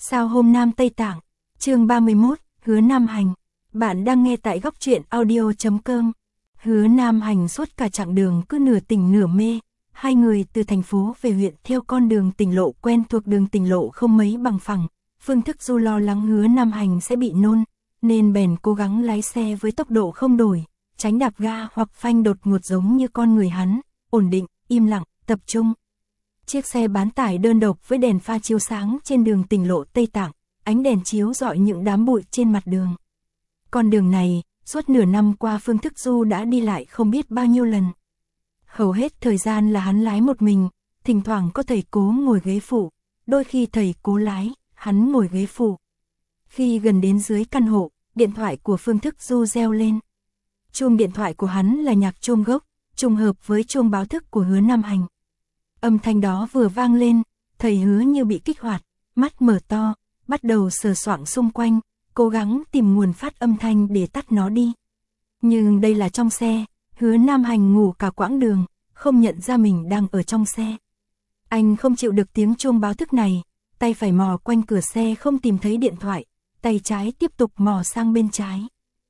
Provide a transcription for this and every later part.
Sao hôm Nam Tây Tạng, chương 31, Hứa Nam Hành. Bạn đang nghe tại góc truyện audio.com. Hứa Nam Hành suốt cả chặng đường cứ nửa tỉnh nửa mê. Hai người từ thành phố về huyện theo con đường tỉnh lộ quen thuộc, đường tỉnh lộ không mấy bằng phẳng. Phương Thức Du lo lắng Hứa Nam Hành sẽ bị nôn, nên bèn cố gắng lái xe với tốc độ không đổi, tránh đạp ga hoặc phanh đột ngột giống như con người hắn, ổn định, im lặng, tập trung. Chiếc xe bán tải đơn độc với đèn pha chiếu sáng trên đường tỉnh lộ Tây Tạng, ánh đèn chiếu rọi những đám bụi trên mặt đường. Con đường này, suốt nửa năm qua Phương Thức Du đã đi lại không biết bao nhiêu lần. Hầu hết thời gian là hắn lái một mình, thỉnh thoảng có thầy cố ngồi ghế phụ, đôi khi thầy cố lái, hắn ngồi ghế phụ. Khi gần đến dưới căn hộ, điện thoại của Phương Thức Du reo lên. Chuông điện thoại của hắn là nhạc chuông gốc, trùng hợp với chuông báo thức của Hứa Nam Hành. Âm thanh đó vừa vang lên, thầy Hứa như bị kích hoạt, mắt mở to, bắt đầu sờ soạng xung quanh, cố gắng tìm nguồn phát âm thanh để tắt nó đi. Nhưng đây là trong xe, Hứa Nam Hành ngủ cả quãng đường, không nhận ra mình đang ở trong xe. Anh không chịu được tiếng chuông báo thức này, tay phải mò quanh cửa xe không tìm thấy điện thoại, tay trái tiếp tục mò sang bên trái.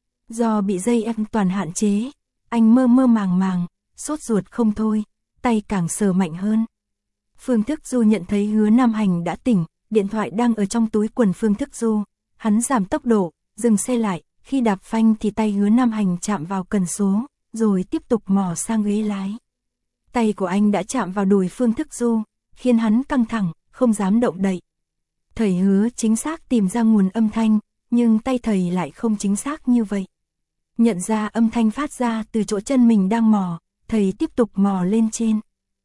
Do bị dây an toàn hạn chế, anh mơ mơ màng màng, sốt ruột không thôi, tay càng sờ mạnh hơn. Phương Thức Du nhận thấy Hứa Nam Hành đã tỉnh, điện thoại đang ở trong túi quần Phương Thức Du. Hắn giảm tốc độ, dừng xe lại, khi đạp phanh thì tay Hứa Nam Hành chạm vào cần số, rồi tiếp tục mò sang ghế lái. Tay của anh đã chạm vào đùi Phương Thức Du, khiến hắn căng thẳng, không dám động đậy. Thầy Hứa chính xác tìm ra nguồn âm thanh, nhưng tay thầy lại không chính xác như vậy. Nhận ra âm thanh phát ra từ chỗ chân mình đang mò, thầy tiếp tục mò lên trên.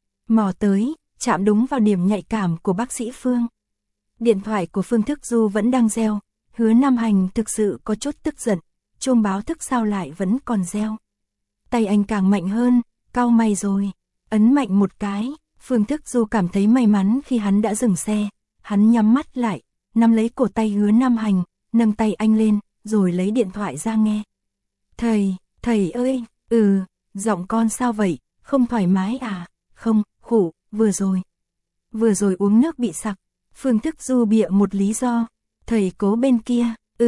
Mò tới, chạm đúng vào điểm nhạy cảm của bác sĩ Phương. Điện thoại của Phương Thức Du vẫn đang reo, Hứa Nam Hành thực sự có chút tức giận, chuông báo thức sao lại vẫn còn reo. Tay anh càng mạnh hơn, cau mày rồi, ấn mạnh một cái, Phương Thức Du cảm thấy may mắn khi hắn đã dừng xe, hắn nhắm mắt lại, nắm lấy cổ tay Hứa Nam Hành, nâng tay anh lên, rồi lấy điện thoại ra nghe. Thầy ơi, giọng con sao vậy, không thoải mái à, không, khủ, vừa rồi uống nước bị sặc. Phương Thức Du bịa một lý do, thầy cố bên kia,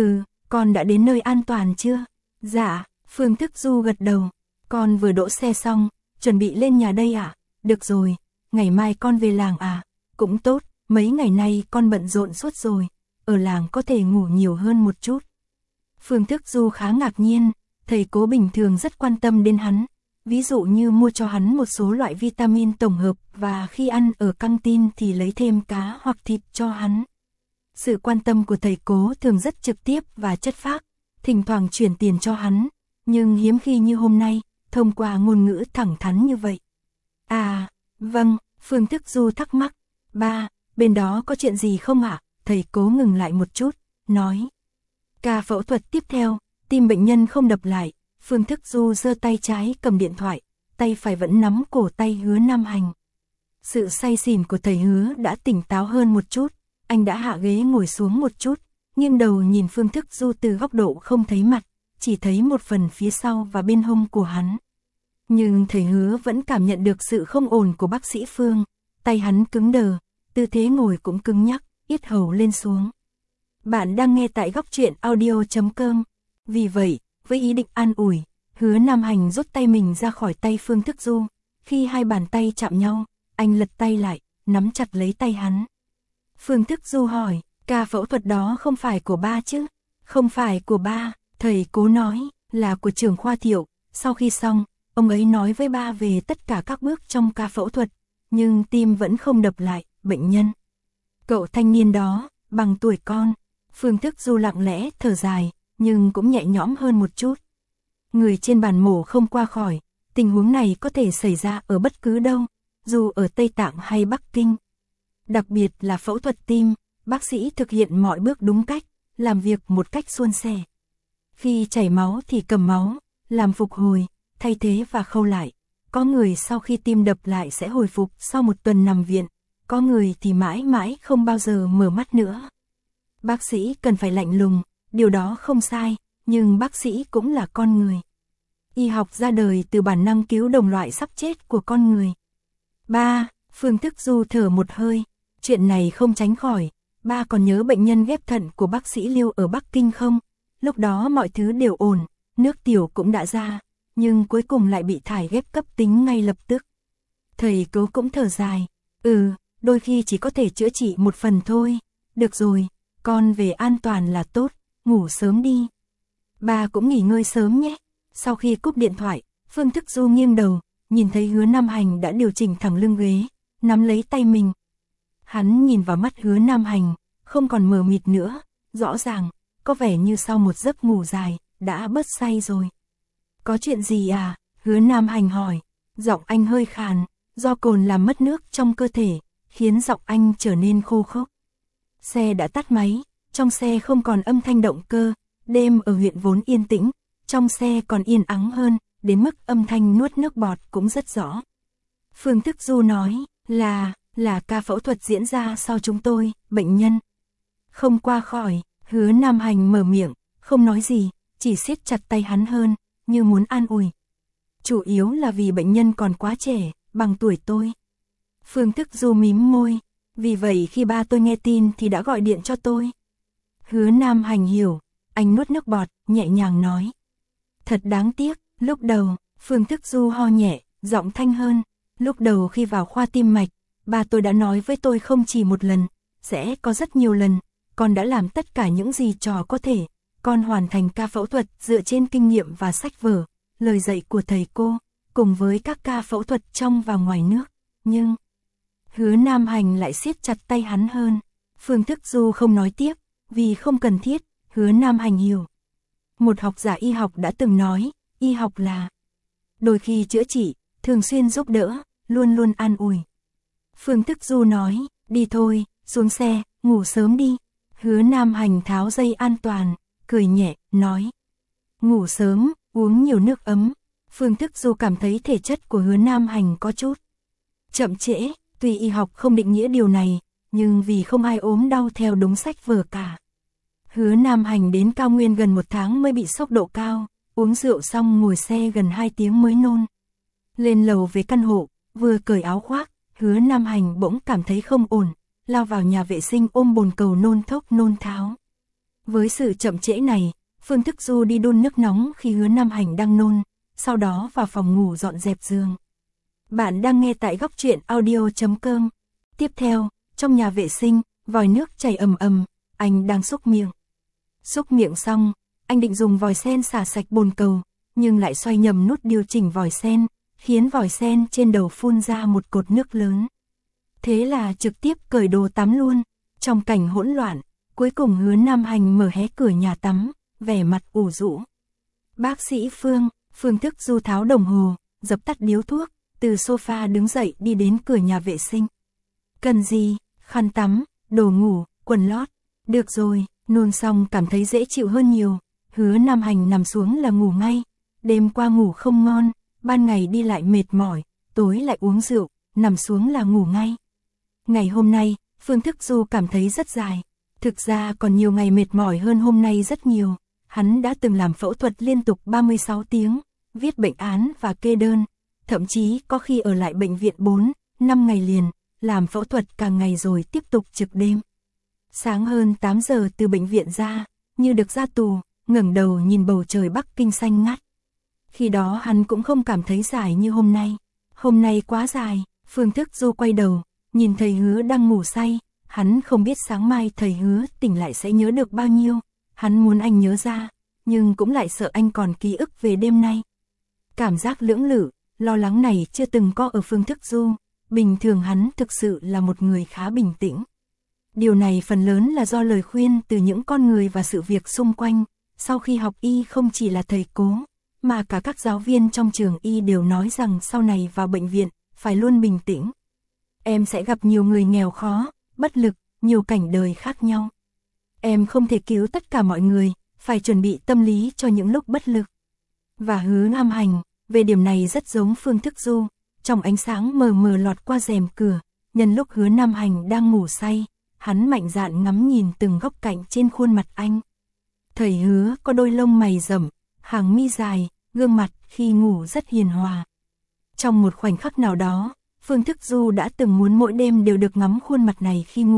con đã đến nơi an toàn chưa? Dạ, Phương Thức Du gật đầu, con vừa đỗ xe xong, chuẩn bị lên nhà đây ạ, được rồi, ngày mai con về làng à, cũng tốt, mấy ngày nay con bận rộn suốt rồi, ở làng có thể ngủ nhiều hơn một chút. Phương Thức Du khá ngạc nhiên, thầy cố bình thường rất quan tâm đến hắn, ví dụ như mua cho hắn một số loại vitamin tổng hợp và khi ăn ở căng tin thì lấy thêm cá hoặc thịt cho hắn. Sự quan tâm của thầy cố thường rất trực tiếp và chất phác, thỉnh thoảng chuyển tiền cho hắn, nhưng hiếm khi như hôm nay, thông qua ngôn ngữ thẳng thắn như vậy. À, vâng, Phương Thức Du thắc mắc, ba, bên đó có chuyện gì không ạ? Thầy cố ngừng lại một chút, nói. Ca phẫu thuật tiếp theo, tim bệnh nhân không đập lại. Phương Thức Du giơ tay trái cầm điện thoại, tay phải vẫn nắm cổ tay Hứa Nam Hành. Sự say xỉn của thầy Hứa đã tỉnh táo hơn một chút, anh đã hạ ghế ngồi xuống một chút, nghiêng đầu nhìn Phương Thức Du từ góc độ không thấy mặt, chỉ thấy một phần phía sau và bên hông của hắn. Nhưng thầy Hứa vẫn cảm nhận được sự không ổn của bác sĩ Phương, tay hắn cứng đờ, tư thế ngồi cũng cứng nhắc, yết hầu lên xuống. Bạn đang nghe tại góc truyện audio.com, vì vậy, với ý định an ủi, Hứa Nam Hành rút tay mình ra khỏi tay Phương Thức Du. Khi hai bàn tay chạm nhau, anh lật tay lại, nắm chặt lấy tay hắn. Phương Thức Du hỏi, ca phẫu thuật đó không phải của ba chứ? Không phải của ba, thầy cố nói, là của trưởng khoa Thiệu. Sau khi xong, ông ấy nói với ba về tất cả các bước trong ca phẫu thuật, nhưng tim vẫn không đập lại, bệnh nhân. Cậu thanh niên đó, bằng tuổi con. Phương Thức Du lặng lẽ thở dài, nhưng cũng nhẹ nhõm hơn một chút. Người trên bàn mổ không qua khỏi, tình huống này có thể xảy ra ở bất cứ đâu, dù ở Tây Tạng hay Bắc Kinh. Đặc biệt là phẫu thuật tim, bác sĩ thực hiện mọi bước đúng cách, làm việc một cách suôn sẻ. Khi chảy máu thì cầm máu, làm phục hồi, thay thế và khâu lại. Có người sau khi tim đập lại sẽ hồi phục sau một tuần nằm viện, có người thì mãi mãi không bao giờ mở mắt nữa. Bác sĩ cần phải lạnh lùng, điều đó không sai, nhưng bác sĩ cũng là con người. Y học ra đời từ bản năng cứu đồng loại sắp chết của con người. Ba, Phương Thức Du thở một hơi, chuyện này không tránh khỏi, ba còn nhớ bệnh nhân ghép thận của bác sĩ Liêu ở Bắc Kinh không? Lúc đó mọi thứ đều ổn, nước tiểu cũng đã ra, nhưng cuối cùng lại bị thải ghép cấp tính ngay lập tức. Thầy Cố cũng thở dài, đôi khi chỉ có thể chữa trị một phần thôi. Được rồi, con về an toàn là tốt, ngủ sớm đi. Ba cũng nghỉ ngơi sớm nhé. Sau khi cúp điện thoại, Phương Thức Du nghiêng đầu, nhìn thấy Hứa Nam Hành đã điều chỉnh thẳng lưng ghế, nắm lấy tay mình. Hắn nhìn vào mắt Hứa Nam Hành, không còn mờ mịt nữa, rõ ràng, có vẻ như sau một giấc ngủ dài, đã bớt say rồi. Có chuyện gì à? Hứa Nam Hành hỏi, giọng anh hơi khàn, do cồn làm mất nước trong cơ thể, khiến giọng anh trở nên khô khốc. Xe đã tắt máy, trong xe không còn âm thanh động cơ, đêm ở huyện vốn yên tĩnh, trong xe còn yên ắng hơn, đến mức âm thanh nuốt nước bọt cũng rất rõ. Phương Thức Du nói, là ca phẫu thuật diễn ra sau chúng tôi, bệnh nhân không qua khỏi. Hứa Nam Hành mở miệng, không nói gì, chỉ siết chặt tay hắn hơn, như muốn an ủi. Chủ yếu là vì bệnh nhân còn quá trẻ, bằng tuổi tôi. Phương Thức Du mím môi, vì vậy khi ba tôi nghe tin thì đã gọi điện cho tôi. Hứa Nam Hành hiểu, anh nuốt nước bọt, nhẹ nhàng nói. Thật đáng tiếc, lúc đầu, Phương Thức Du ho nhẹ, giọng thanh hơn. Lúc đầu khi vào khoa tim mạch, ba tôi đã nói với tôi không chỉ một lần, sẽ có rất nhiều lần. Con đã làm tất cả những gì trò có thể. Con hoàn thành ca phẫu thuật dựa trên kinh nghiệm và sách vở, lời dạy của thầy cô, cùng với các ca phẫu thuật trong và ngoài nước. Nhưng Hứa Nam Hành lại siết chặt tay hắn hơn. Phương Thức Du không nói tiếp, vì không cần thiết. Hứa Nam Hành hiểu. Một học giả y học đã từng nói, y học là đôi khi chữa trị, thường xuyên giúp đỡ, luôn luôn an ủi. Phương Thức Du nói, đi thôi, xuống xe, ngủ sớm đi. Hứa Nam Hành tháo dây an toàn, cười nhẹ, nói. Ngủ sớm, uống nhiều nước ấm. Phương Thức Du cảm thấy thể chất của Hứa Nam Hành có chút chậm trễ, tuy y học không định nghĩa điều này, nhưng vì không ai ốm đau theo đúng sách vở cả. Hứa Nam Hành đến cao nguyên gần 1 tháng mới bị sốc độ cao, uống rượu xong ngồi xe gần 2 tiếng mới nôn. Lên lầu về căn hộ, vừa cởi áo khoác, Hứa Nam Hành bỗng cảm thấy không ổn, lao vào nhà vệ sinh ôm bồn cầu nôn thốc nôn tháo. Với sự chậm trễ này, Phương Thức Du đi đun nước nóng khi Hứa Nam Hành đang nôn, sau đó vào phòng ngủ dọn dẹp giường. Bạn đang nghe tại góc truyện audio.com. Tiếp theo, trong nhà vệ sinh, vòi nước chảy ầm ầm, anh đang xúc miệng. Xúc miệng xong, anh định dùng vòi sen xả sạch bồn cầu, nhưng lại xoay nhầm nút điều chỉnh vòi sen, khiến vòi sen trên đầu phun ra một cột nước lớn. Thế là trực tiếp cởi đồ tắm luôn. Trong cảnh hỗn loạn, cuối cùng Hứa Nam Hành mở hé cửa nhà tắm, vẻ mặt ủ rũ. Bác sĩ Phương, Phương Thức Du tháo đồng hồ, dập tắt điếu thuốc, từ sofa đứng dậy đi đến cửa nhà vệ sinh. Cần gì? Khăn tắm, đồ ngủ, quần lót. Được rồi, nôn xong cảm thấy dễ chịu hơn nhiều. Hứa Nam Hành nằm xuống là ngủ ngay. Đêm qua ngủ không ngon, ban ngày đi lại mệt mỏi, tối lại uống rượu, nằm xuống là ngủ ngay. Ngày hôm nay, Phương Thức Du cảm thấy rất dài. Thực ra còn nhiều ngày mệt mỏi hơn hôm nay rất nhiều. Hắn đã từng làm phẫu thuật liên tục 36 tiếng, viết bệnh án và kê đơn. Thậm chí có khi ở lại bệnh viện 4, 5 ngày liền, làm phẫu thuật cả ngày rồi tiếp tục trực đêm. Sáng hơn 8 giờ từ bệnh viện ra, như được ra tù, ngẩng đầu nhìn bầu trời Bắc Kinh xanh ngắt. Khi đó hắn cũng không cảm thấy dài như hôm nay. Hôm nay quá dài. Phương Thức Du quay đầu, nhìn thầy Hứa đang ngủ say. Hắn không biết sáng mai thầy Hứa tỉnh lại sẽ nhớ được bao nhiêu. Hắn muốn anh nhớ ra, nhưng cũng lại sợ anh còn ký ức về đêm nay. Cảm giác lưỡng lự, lo lắng này chưa từng có ở Phương Thức Du. Bình thường hắn thực sự là một người khá bình tĩnh. Điều này phần lớn là do lời khuyên từ những con người và sự việc xung quanh. Sau khi học y không chỉ là thầy Cố, mà cả các giáo viên trong trường y đều nói rằng sau này vào bệnh viện, phải luôn bình tĩnh. Em sẽ gặp nhiều người nghèo khó, bất lực, nhiều cảnh đời khác nhau. Em không thể cứu tất cả mọi người, phải chuẩn bị tâm lý cho những lúc bất lực. Và Hứa Nam Hành, về điểm này rất giống Phương Thức Du. Trong ánh sáng mờ mờ lọt qua rèm cửa, nhân lúc Hứa Nam Hành đang ngủ say, hắn mạnh dạn ngắm nhìn từng góc cạnh trên khuôn mặt anh. Thầy Hứa có đôi lông mày rậm, hàng mi dài, gương mặt khi ngủ rất hiền hòa. Trong một khoảnh khắc nào đó, Phương Thức Du đã từng muốn mỗi đêm đều được ngắm khuôn mặt này khi ngủ,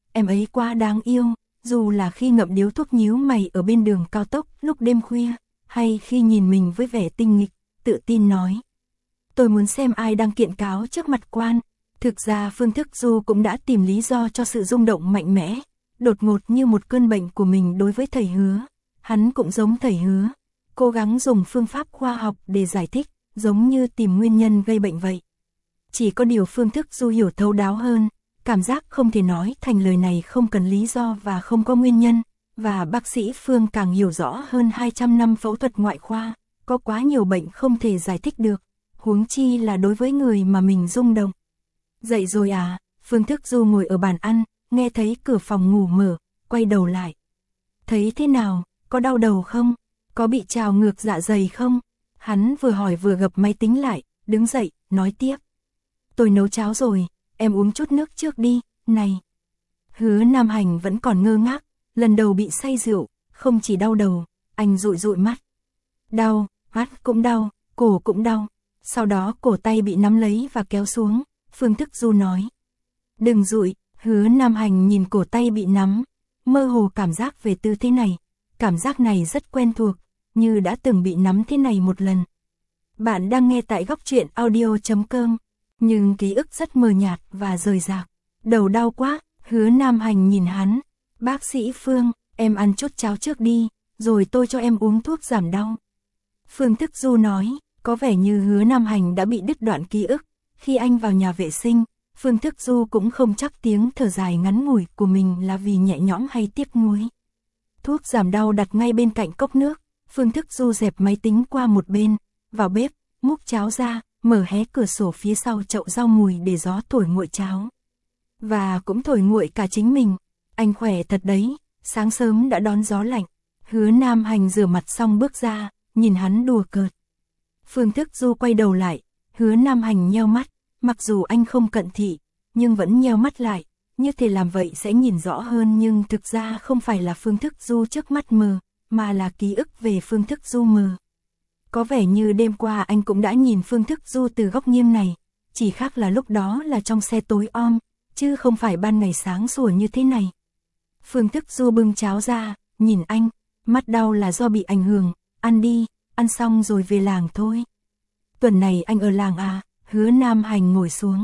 em ấy quá đáng yêu, dù là khi ngậm điếu thuốc nhíu mày ở bên đường cao tốc lúc đêm khuya, hay khi nhìn mình với vẻ tinh nghịch, tự tin nói. Tôi muốn xem ai đang kiện cáo trước mặt quan. Thực ra Phương Thức Du cũng đã tìm lý do cho sự rung động mạnh mẽ, đột ngột như một cơn bệnh của mình đối với thầy Hứa. Hắn cũng giống thầy Hứa, cố gắng dùng phương pháp khoa học để giải thích, giống như tìm nguyên nhân gây bệnh vậy. Chỉ có điều Phương Thức Du hiểu thấu đáo hơn, cảm giác không thể nói thành lời này không cần lý do và không có nguyên nhân, và bác sĩ Phương càng hiểu rõ hơn 200 năm phẫu thuật ngoại khoa, có quá nhiều bệnh không thể giải thích được, huống chi là đối với người mà mình rung động. Dậy rồi à? Phương Thức Du ngồi ở bàn ăn, nghe thấy cửa phòng ngủ mở, quay đầu lại. Thấy thế nào, có đau đầu không? Có bị trào ngược dạ dày không? Hắn vừa hỏi vừa gập máy tính lại, đứng dậy, nói tiếp. Tôi nấu cháo rồi, em uống chút nước trước đi, này. Hứa Nam Hành vẫn còn ngơ ngác, lần đầu bị say rượu, không chỉ đau đầu, anh dụi dụi mắt. Đau, mắt cũng đau, cổ cũng đau. Sau đó cổ tay bị nắm lấy và kéo xuống, Phương Thức Du nói. Đừng dụi. Hứa Nam Hành nhìn cổ tay bị nắm, mơ hồ cảm giác về tư thế này. Cảm giác này rất quen thuộc, như đã từng bị nắm thế này một lần. Bạn đang nghe tại Góc Truyện Audio.com, nhưng ký ức rất mờ nhạt và rời rạc. Đầu đau quá, Hứa Nam Hành nhìn hắn. Bác sĩ Phương, em ăn chút cháo trước đi, rồi tôi cho em uống thuốc giảm đau. Phương Thức Du nói, có vẻ như Hứa Nam Hành đã bị đứt đoạn ký ức. Khi anh vào nhà vệ sinh, Phương Thức Du cũng không chắc tiếng thở dài ngắn ngủi của mình là vì nhẹ nhõm hay tiếc nuối. Thuốc giảm đau đặt ngay bên cạnh cốc nước, Phương Thức Du dẹp máy tính qua một bên, vào bếp, múc cháo ra, mở hé cửa sổ phía sau chậu rau mùi để gió thổi nguội cháo. Và cũng thổi nguội cả chính mình. Anh khỏe thật đấy, sáng sớm đã đón gió lạnh. Hứa Nam Hành rửa mặt xong bước ra, nhìn hắn đùa cợt. Phương Thức Du quay đầu lại, Hứa Nam Hành nheo mắt, mặc dù anh không cận thị, nhưng vẫn nheo mắt lại, như thể làm vậy sẽ nhìn rõ hơn, nhưng thực ra không phải là Phương Thức Du trước mắt mờ, mà là ký ức về Phương Thức Du mờ. Có vẻ như đêm qua anh cũng đã nhìn Phương Thức Du từ góc nghiêng này, chỉ khác là lúc đó là trong xe tối om, chứ không phải ban ngày sáng sủa như thế này. Phương Thức Du bưng cháo ra, nhìn anh, mắt đau là do bị ảnh hưởng, ăn đi, ăn xong rồi về làng thôi. Tuần này anh ở làng à? Hứa Nam Hành ngồi xuống.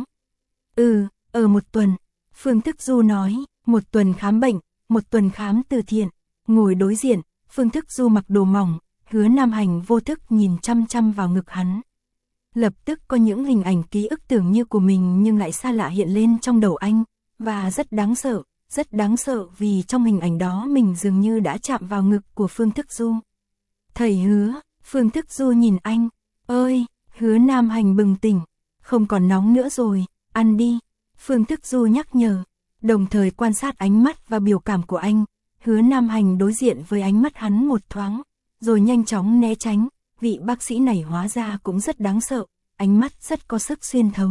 Ở một tuần. Phương Thức Du nói, một tuần khám bệnh, một tuần khám từ thiện. Ngồi đối diện, Phương Thức Du mặc đồ mỏng, Hứa Nam Hành vô thức nhìn chăm chăm vào ngực hắn. Lập tức có những hình ảnh ký ức tưởng như của mình nhưng lại xa lạ hiện lên trong đầu anh, và rất đáng sợ vì trong hình ảnh đó mình dường như đã chạm vào ngực của Phương Thức Du. Thầy Hứa, Phương Thức Du nhìn anh, ơi, Hứa Nam Hành bừng tỉnh, không còn nóng nữa rồi, ăn đi, Phương Thức Du nhắc nhở, đồng thời quan sát ánh mắt và biểu cảm của anh. Hứa Nam Hành đối diện với ánh mắt hắn một thoáng, rồi nhanh chóng né tránh, vị bác sĩ này hóa ra cũng rất đáng sợ, ánh mắt rất có sức xuyên thấu.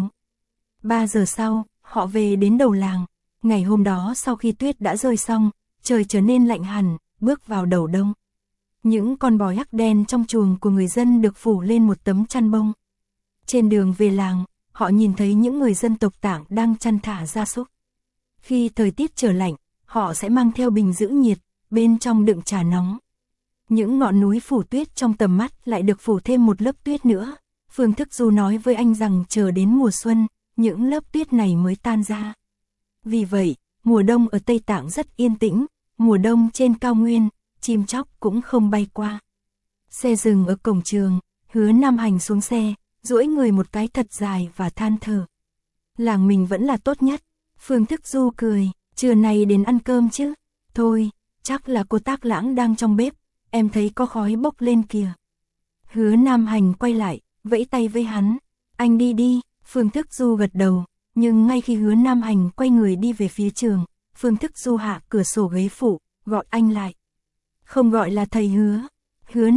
3 giờ sau, họ về đến đầu làng, ngày hôm đó sau khi tuyết đã rơi xong, trời trở nên lạnh hẳn, bước vào đầu đông. Những con bò hắc đen trong chuồng của người dân được phủ lên một tấm chăn bông. Trên đường về làng, họ nhìn thấy những người dân tộc Tạng đang chăn thả gia súc. Khi thời tiết trở lạnh, họ sẽ mang theo bình giữ nhiệt, bên trong đựng trà nóng. Những ngọn núi phủ tuyết trong tầm mắt lại được phủ thêm một lớp tuyết nữa. Phương Thức Du nói với anh rằng chờ đến mùa xuân, những lớp tuyết này mới tan ra. Vì vậy, mùa đông ở Tây Tạng rất yên tĩnh, mùa đông trên cao nguyên, chim chóc cũng không bay qua. Xe dừng ở cổng trường, Hứa Nam Hành xuống xe, duỗi người một cái thật dài và than thở. Làng mình vẫn là tốt nhất. Phương Thức Du cười, trưa nay đến ăn cơm chứ? Thôi, chắc là cô Tác Lãng đang trong bếp, em thấy có khói bốc lên kìa. Hứa Nam Hành quay lại, vẫy tay với hắn, anh đi đi. Phương Thức Du gật đầu, nhưng ngay khi Hứa Nam Hành quay người đi về phía trường, Phương Thức Du hạ cửa sổ ghế phụ, gọi anh lại. Không gọi là thầy Hứa. Hứa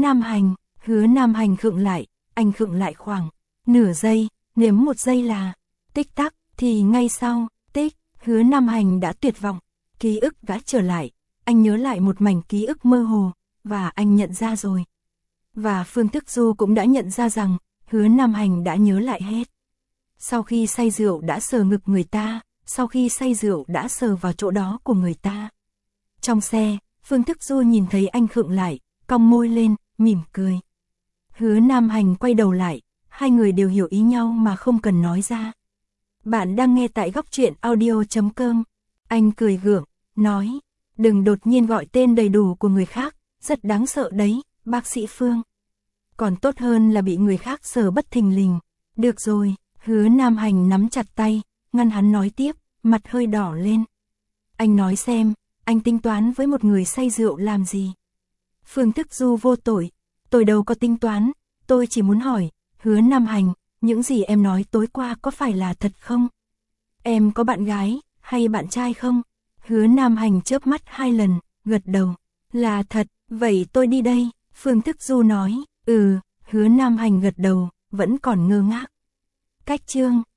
Nam Hành khựng lại, anh khựng lại khoảng nửa giây, nếm một giây là tích tắc, thì ngay sau, tích, Hứa Nam Hành đã tuyệt vọng, ký ức đã trở lại, anh nhớ lại một mảnh ký ức mơ hồ, và anh nhận ra rồi. Và Phương Thức Du cũng đã nhận ra rằng, Hứa Nam Hành đã nhớ lại hết. Sau khi say rượu đã sờ ngực người ta, sau khi say rượu đã sờ vào chỗ đó của người ta. Trong xe, Phương Thức Du nhìn thấy anh khựng lại, cong môi lên, mỉm cười. Hứa Nam Hành quay đầu lại, hai người đều hiểu ý nhau mà không cần nói ra. Bạn đang nghe tại Góc Truyện Audio.com. Anh cười gượng, nói, đừng đột nhiên gọi tên đầy đủ của người khác, rất đáng sợ đấy, bác sĩ Phương. Còn tốt hơn là bị người khác sờ bất thình lình. Được rồi, Hứa Nam Hành nắm chặt tay, ngăn hắn nói tiếp, mặt hơi đỏ lên. Anh nói xem, anh tính toán với một người say rượu làm gì? Phương Thức Du vô tội, tôi đâu có tính toán, tôi chỉ muốn hỏi, Hứa Nam Hành, những gì em nói tối qua có phải là thật không? Em có bạn gái, hay bạn trai không? Hứa Nam Hành chớp mắt 2 lần, gật đầu, là thật, vậy tôi đi đây, Phương Thức Du nói, Hứa Nam Hành gật đầu, vẫn còn ngơ ngác. Cách chương